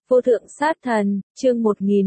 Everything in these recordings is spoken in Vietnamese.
Vô thượng sát thần, chương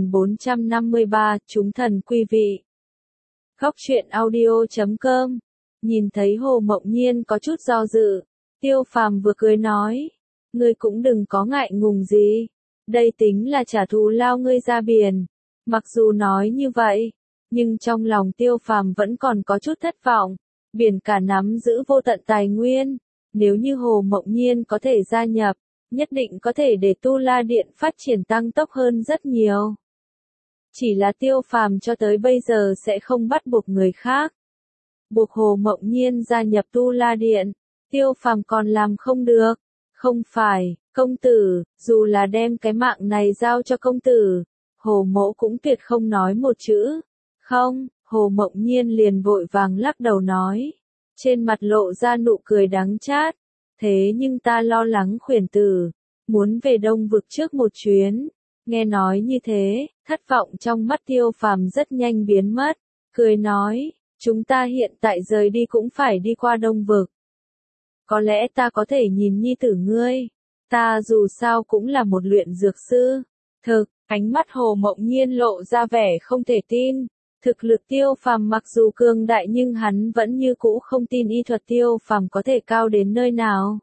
1453, chúng thần quý vị. Góc truyện audio.com. Nhìn thấy Hồ Mộng Nhiên có chút do dự, Tiêu Phàm vừa cười nói, ngươi cũng đừng có ngại ngùng gì, đây tính là trả thù lao ngươi ra biển. Mặc dù nói như vậy, nhưng trong lòng Tiêu Phàm vẫn còn có chút thất vọng, biển cả nắm giữ vô tận tài nguyên, nếu như Hồ Mộng Nhiên có thể gia nhập, nhất định có thể để Tu La Điện phát triển tăng tốc hơn rất nhiều. Chỉ là Tiêu Phàm cho tới bây giờ sẽ không bắt buộc người khác. Buộc Hồ Mộng Nhiên gia nhập Tu La Điện, Tiêu Phàm còn làm không được. Không phải, công tử, dù là đem cái mạng này giao cho công tử, Hồ Mỗ cũng tuyệt không nói một chữ. Không, Hồ Mộng Nhiên liền vội vàng lắc đầu nói, trên mặt lộ ra nụ cười đắng chát. Thế nhưng ta lo lắng khuyển tử, muốn về Đông Vực trước một chuyến. Nghe nói như thế, thất vọng trong mắt Tiêu Phàm rất nhanh biến mất, cười nói, chúng ta hiện tại rời đi cũng phải đi qua Đông Vực. Có lẽ ta có thể nhìn nhi tử ngươi, ta dù sao cũng là một luyện dược sư. Thực, ánh mắt Hồ Mộng Nhiên lộ ra vẻ không thể tin. Thực lực Tiêu Phàm mặc dù cường đại nhưng hắn vẫn như cũ không tin y thuật Tiêu Phàm có thể cao đến nơi nào.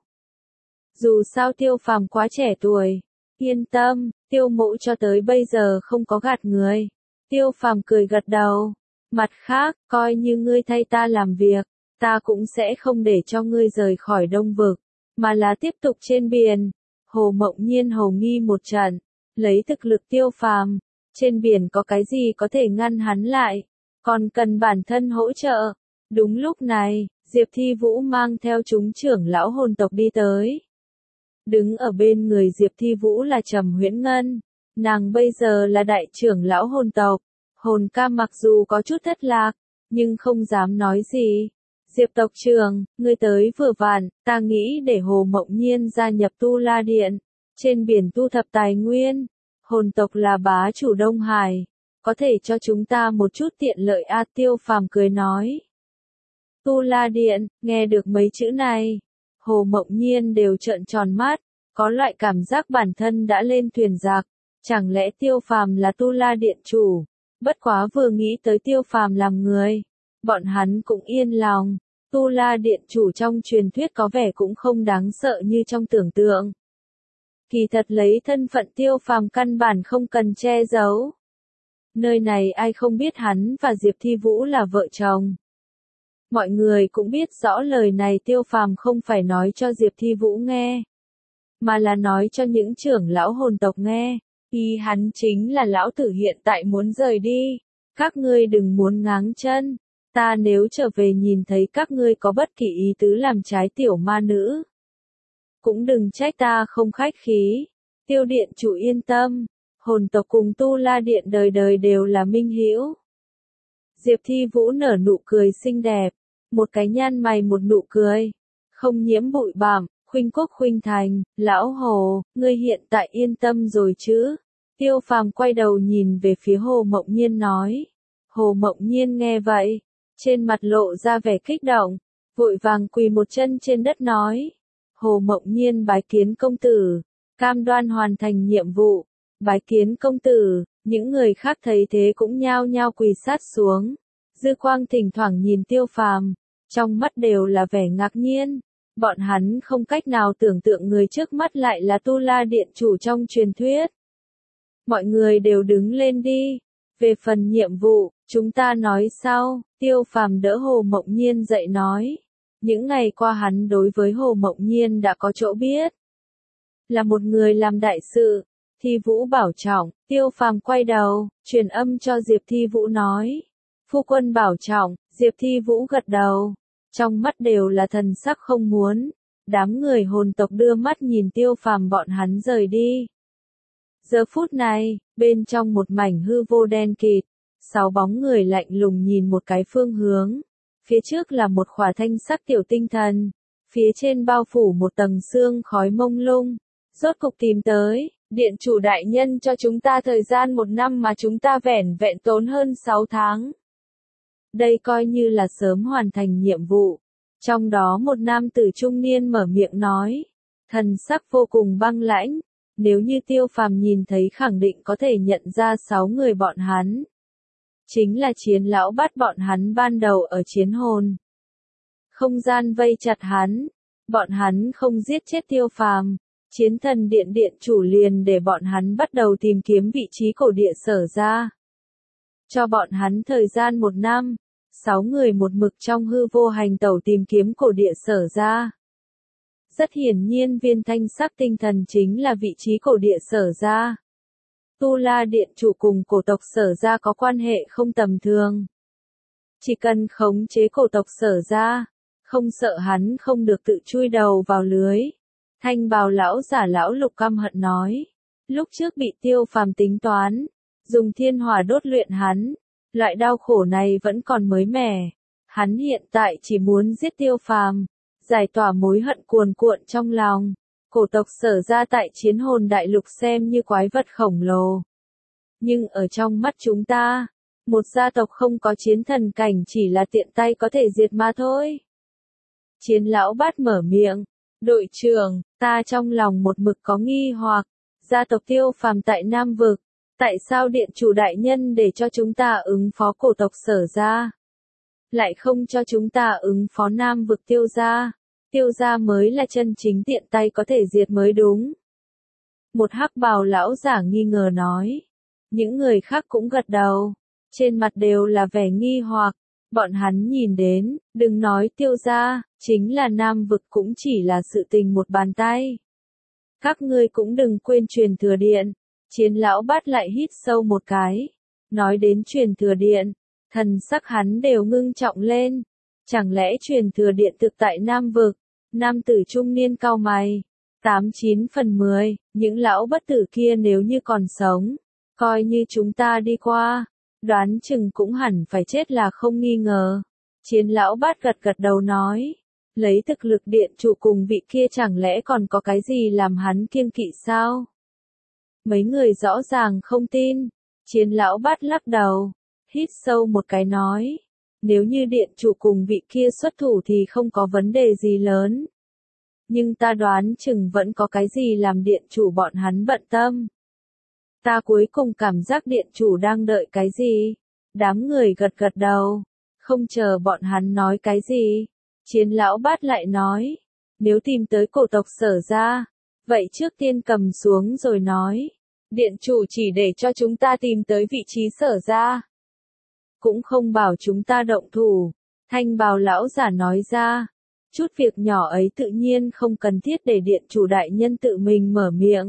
Dù sao Tiêu Phàm quá trẻ tuổi. Yên tâm, Tiêu Mỗ cho tới bây giờ không có gạt người. Tiêu Phàm cười gật đầu. Mặt khác, coi như ngươi thay ta làm việc, ta cũng sẽ không để cho ngươi rời khỏi Đông Vực, mà là tiếp tục trên biển. Hồ Mộng Nhiên hầu nghi một trận, lấy thực lực Tiêu Phàm, trên biển có cái gì có thể ngăn hắn lại, còn cần bản thân hỗ trợ. Đúng lúc này, Diệp Thi Vũ mang theo chúng trưởng lão hồn tộc đi tới. Đứng ở bên người Diệp Thi Vũ là Trầm Huyễn Ngân, nàng bây giờ là đại trưởng lão hồn tộc. Hồn ca mặc dù có chút thất lạc, nhưng không dám nói gì. Diệp tộc trưởng, ngươi tới vừa vặn, ta nghĩ để Hồ Mộng Nhiên gia nhập Tu La Điện, trên biển tu thập tài nguyên. Hồn tộc là bá chủ Đông Hải, có thể cho chúng ta một chút tiện lợi a. Tiêu Phàm cười nói. Tu La Điện, nghe được mấy chữ này, Hồ Mộng Nhiên đều trợn tròn mắt, có loại cảm giác bản thân đã lên thuyền giặc. Chẳng lẽ Tiêu Phàm là Tu La Điện chủ? Bất quá vừa nghĩ tới Tiêu Phàm làm người, bọn hắn cũng yên lòng. Tu La Điện chủ trong truyền thuyết có vẻ cũng không đáng sợ như trong tưởng tượng. Kỳ thật lấy thân phận Tiêu Phàm căn bản không cần che giấu. Nơi này ai không biết hắn và Diệp Thi Vũ là vợ chồng. Mọi người cũng biết rõ lời này Tiêu Phàm không phải nói cho Diệp Thi Vũ nghe, mà là nói cho những trưởng lão hồn tộc nghe. Ý hắn chính là lão tử hiện tại muốn rời đi, các ngươi đừng muốn ngáng chân, ta nếu trở về nhìn thấy các ngươi có bất kỳ ý tứ làm trái tiểu ma nữ, cũng đừng trách ta không khách khí. Tiêu điện chủ yên tâm, hồn tộc cùng Tu La Điện đời đời đều là minh hữu. Diệp Thi Vũ nở nụ cười xinh đẹp, một cái nhăn mày một nụ cười, không nhiễm bụi bặm, khuynh quốc khuynh thành. Lão Hồ, ngươi hiện tại yên tâm rồi chứ? Tiêu Phàm quay đầu nhìn về phía Hồ Mộng Nhiên nói. Hồ Mộng Nhiên nghe vậy, trên mặt lộ ra vẻ kích động, vội vàng quỳ một chân trên đất nói. Hồ Mộng Nhiên bái kiến công tử, cam đoan hoàn thành nhiệm vụ. Bái kiến công tử. Những người khác thấy thế cũng nhao nhao quỳ sát xuống. Dư quang thỉnh thoảng nhìn Tiêu Phàm, trong mắt đều là vẻ ngạc nhiên. Bọn hắn không cách nào tưởng tượng người trước mắt lại là Tu La Điện chủ trong truyền thuyết. Mọi người đều đứng lên đi. Về phần nhiệm vụ, chúng ta nói sau. Tiêu Phàm đỡ Hồ Mộng Nhiên dậy nói. Những ngày qua hắn đối với Hồ Mộng Nhiên đã có chỗ biết. Là một người làm đại sự. Thi Vũ bảo trọng. Tiêu Phàm quay đầu, truyền âm cho Diệp Thi Vũ nói. Phu quân bảo trọng. Diệp Thi Vũ gật đầu, trong mắt đều là thần sắc không muốn. Đám người hồn tộc đưa mắt nhìn Tiêu Phàm bọn hắn rời đi. Giờ phút này, bên trong một mảnh hư vô đen kịt, 6 bóng người lạnh lùng nhìn một cái phương hướng. Phía trước là một khỏa thanh sắc tiểu tinh thần, phía trên bao phủ một tầng sương khói mông lung. Rốt cục tìm tới, điện chủ đại nhân cho chúng ta thời gian 1 năm mà chúng ta vẻn vẹn tốn hơn 6 tháng. Đây coi như là sớm hoàn thành nhiệm vụ. Trong đó một nam tử trung niên mở miệng nói, thần sắc vô cùng băng lãnh. Nếu như Tiêu Phàm nhìn thấy khẳng định có thể nhận ra 6 người bọn hắn. Chính là Chiến Lão bắt bọn hắn ban đầu ở chiến hồn. Không gian vây chặt hắn. Bọn hắn không giết chết Tiêu Phàm. Chiến thần điện điện chủ liền để bọn hắn bắt đầu tìm kiếm vị trí cổ địa Sở ra. Cho bọn hắn thời gian 1 năm. 6 người một mực trong hư vô hành tẩu tìm kiếm cổ địa Sở ra. Rất hiển nhiên viên thanh sắc tinh thần chính là vị trí cổ địa Sở ra. Tu La điện chủ cùng cổ tộc Sở ra có quan hệ không tầm thường. Chỉ cần khống chế cổ tộc Sở ra, không sợ hắn không được tự chui đầu vào lưới. Thanh bào lão giả lão Lục căm hận nói. Lúc trước bị Tiêu Phàm tính toán, dùng thiên hỏa đốt luyện hắn. Loại đau khổ này vẫn còn mới mẻ. Hắn hiện tại chỉ muốn giết Tiêu Phàm, giải tỏa mối hận cuồn cuộn trong lòng. Cổ tộc Sở ra tại chiến hồn đại lục xem như quái vật khổng lồ. Nhưng ở trong mắt chúng ta, một gia tộc không có chiến thần cảnh chỉ là tiện tay có thể diệt mà thôi. Chiến lão bát mở miệng. Đội trưởng, ta trong lòng một mực có nghi hoặc. Gia tộc Tiêu Phàm tại Nam Vực. Tại sao điện chủ đại nhân để cho chúng ta ứng phó cổ tộc Sở ra? Lại không cho chúng ta ứng phó Nam Vực Tiêu gia? Tiêu gia mới là chân chính tiện tay có thể diệt mới đúng. Một hắc bào lão giả nghi ngờ nói. Những người khác cũng gật đầu. Trên mặt đều là vẻ nghi hoặc. Bọn hắn nhìn đến, đừng nói Tiêu gia, chính là Nam Vực cũng chỉ là sự tình một bàn tay. Các ngươi cũng đừng quên truyền thừa điện. Chiến lão bát lại hít sâu một cái. Nói đến truyền thừa điện, thần sắc hắn đều ngưng trọng lên. Chẳng lẽ truyền thừa điện thực tại Nam Vực? Nam tử trung niên cau mày. 89 phần 10, những lão bất tử kia nếu như còn sống, coi như chúng ta đi qua, đoán chừng cũng hẳn phải chết là không nghi ngờ. Chiến lão bát gật gật đầu nói. Lấy thực lực điện chủ cùng vị kia chẳng lẽ còn có cái gì làm hắn kiêng kỵ sao? Mấy người rõ ràng không tin. Chiến lão bát lắc đầu. Hít sâu một cái nói. Nếu như điện chủ cùng vị kia xuất thủ thì không có vấn đề gì lớn. Nhưng ta đoán chừng vẫn có cái gì làm điện chủ bọn hắn bận tâm. Ta cuối cùng cảm giác điện chủ đang đợi cái gì? Đám người gật gật đầu. Không chờ bọn hắn nói cái gì. Chiến lão bát lại nói. Nếu tìm tới cổ tộc Sở ra, vậy trước tiên cầm xuống rồi nói. Điện chủ chỉ để cho chúng ta tìm tới vị trí Sở ra. Cũng không bảo chúng ta động thủ. Thanh bào lão giả nói ra. Chút việc nhỏ ấy tự nhiên không cần thiết để điện chủ đại nhân tự mình mở miệng.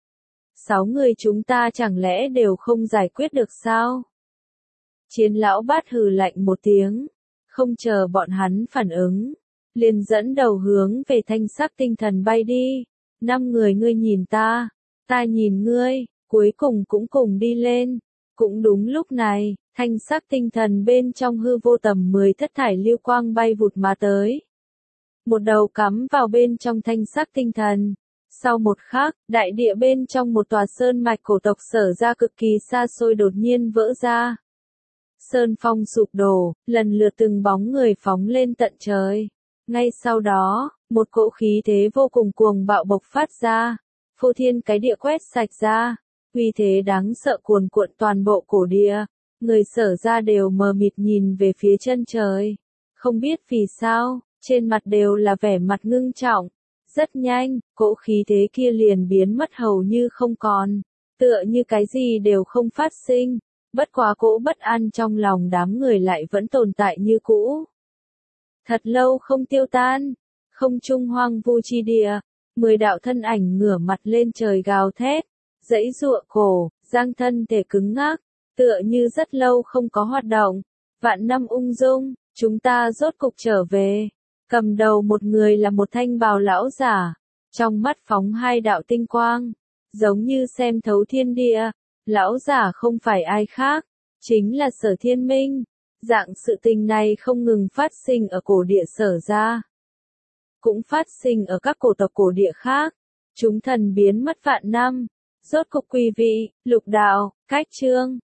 6 người chúng ta chẳng lẽ đều không giải quyết được sao? Chiến lão bát hừ lạnh một tiếng. Không chờ bọn hắn phản ứng. Liền dẫn đầu hướng về thanh sắc tinh thần bay đi. 5 người ngươi nhìn ta. Ta nhìn ngươi. Cuối cùng cũng cùng đi lên. Cũng đúng lúc này, thanh sắc tinh thần bên trong hư vô tầm 10 thất thải lưu quang bay vụt mà tới. Một đầu cắm vào bên trong thanh sắc tinh thần. Sau một khắc, đại địa bên trong một tòa sơn mạch cổ tộc Sở ra cực kỳ xa xôi đột nhiên vỡ ra. Sơn phong sụp đổ, lần lượt từng bóng người phóng lên tận trời. Ngay sau đó, một cỗ khí thế vô cùng cuồng bạo bộc phát ra. Phô thiên cái địa quét sạch ra. Uy thế đáng sợ cuồn cuộn toàn bộ cổ địa. Người Sở ra đều mờ mịt nhìn về phía chân trời. Không biết vì sao, trên mặt đều là vẻ mặt ngưng trọng. Rất nhanh, cỗ khí thế kia liền biến mất hầu như không còn. Tựa như cái gì đều không phát sinh. Bất quá cỗ bất an trong lòng đám người lại vẫn tồn tại như cũ. Thật lâu không tiêu tan. Không trung hoang vu chi địa. 10 đạo thân ảnh ngửa mặt lên trời gào thét. Giãy giụa cổ, giang thân thể cứng ngắc. Tựa như rất lâu không có hoạt động. Vạn năm ung dung, chúng ta rốt cục trở về. Cầm đầu một người là một thanh bào lão giả. Trong mắt phóng 2 đạo tinh quang. Giống như xem thấu thiên địa. Lão giả không phải ai khác. Chính là Sở Thiên Minh. Dạng sự tình này không ngừng phát sinh ở cổ địa Sở ra. Cũng phát sinh ở các cổ tộc cổ địa khác. Chúng thần biến mất vạn năm. Rốt cục quý vị, lục đạo, cách chương.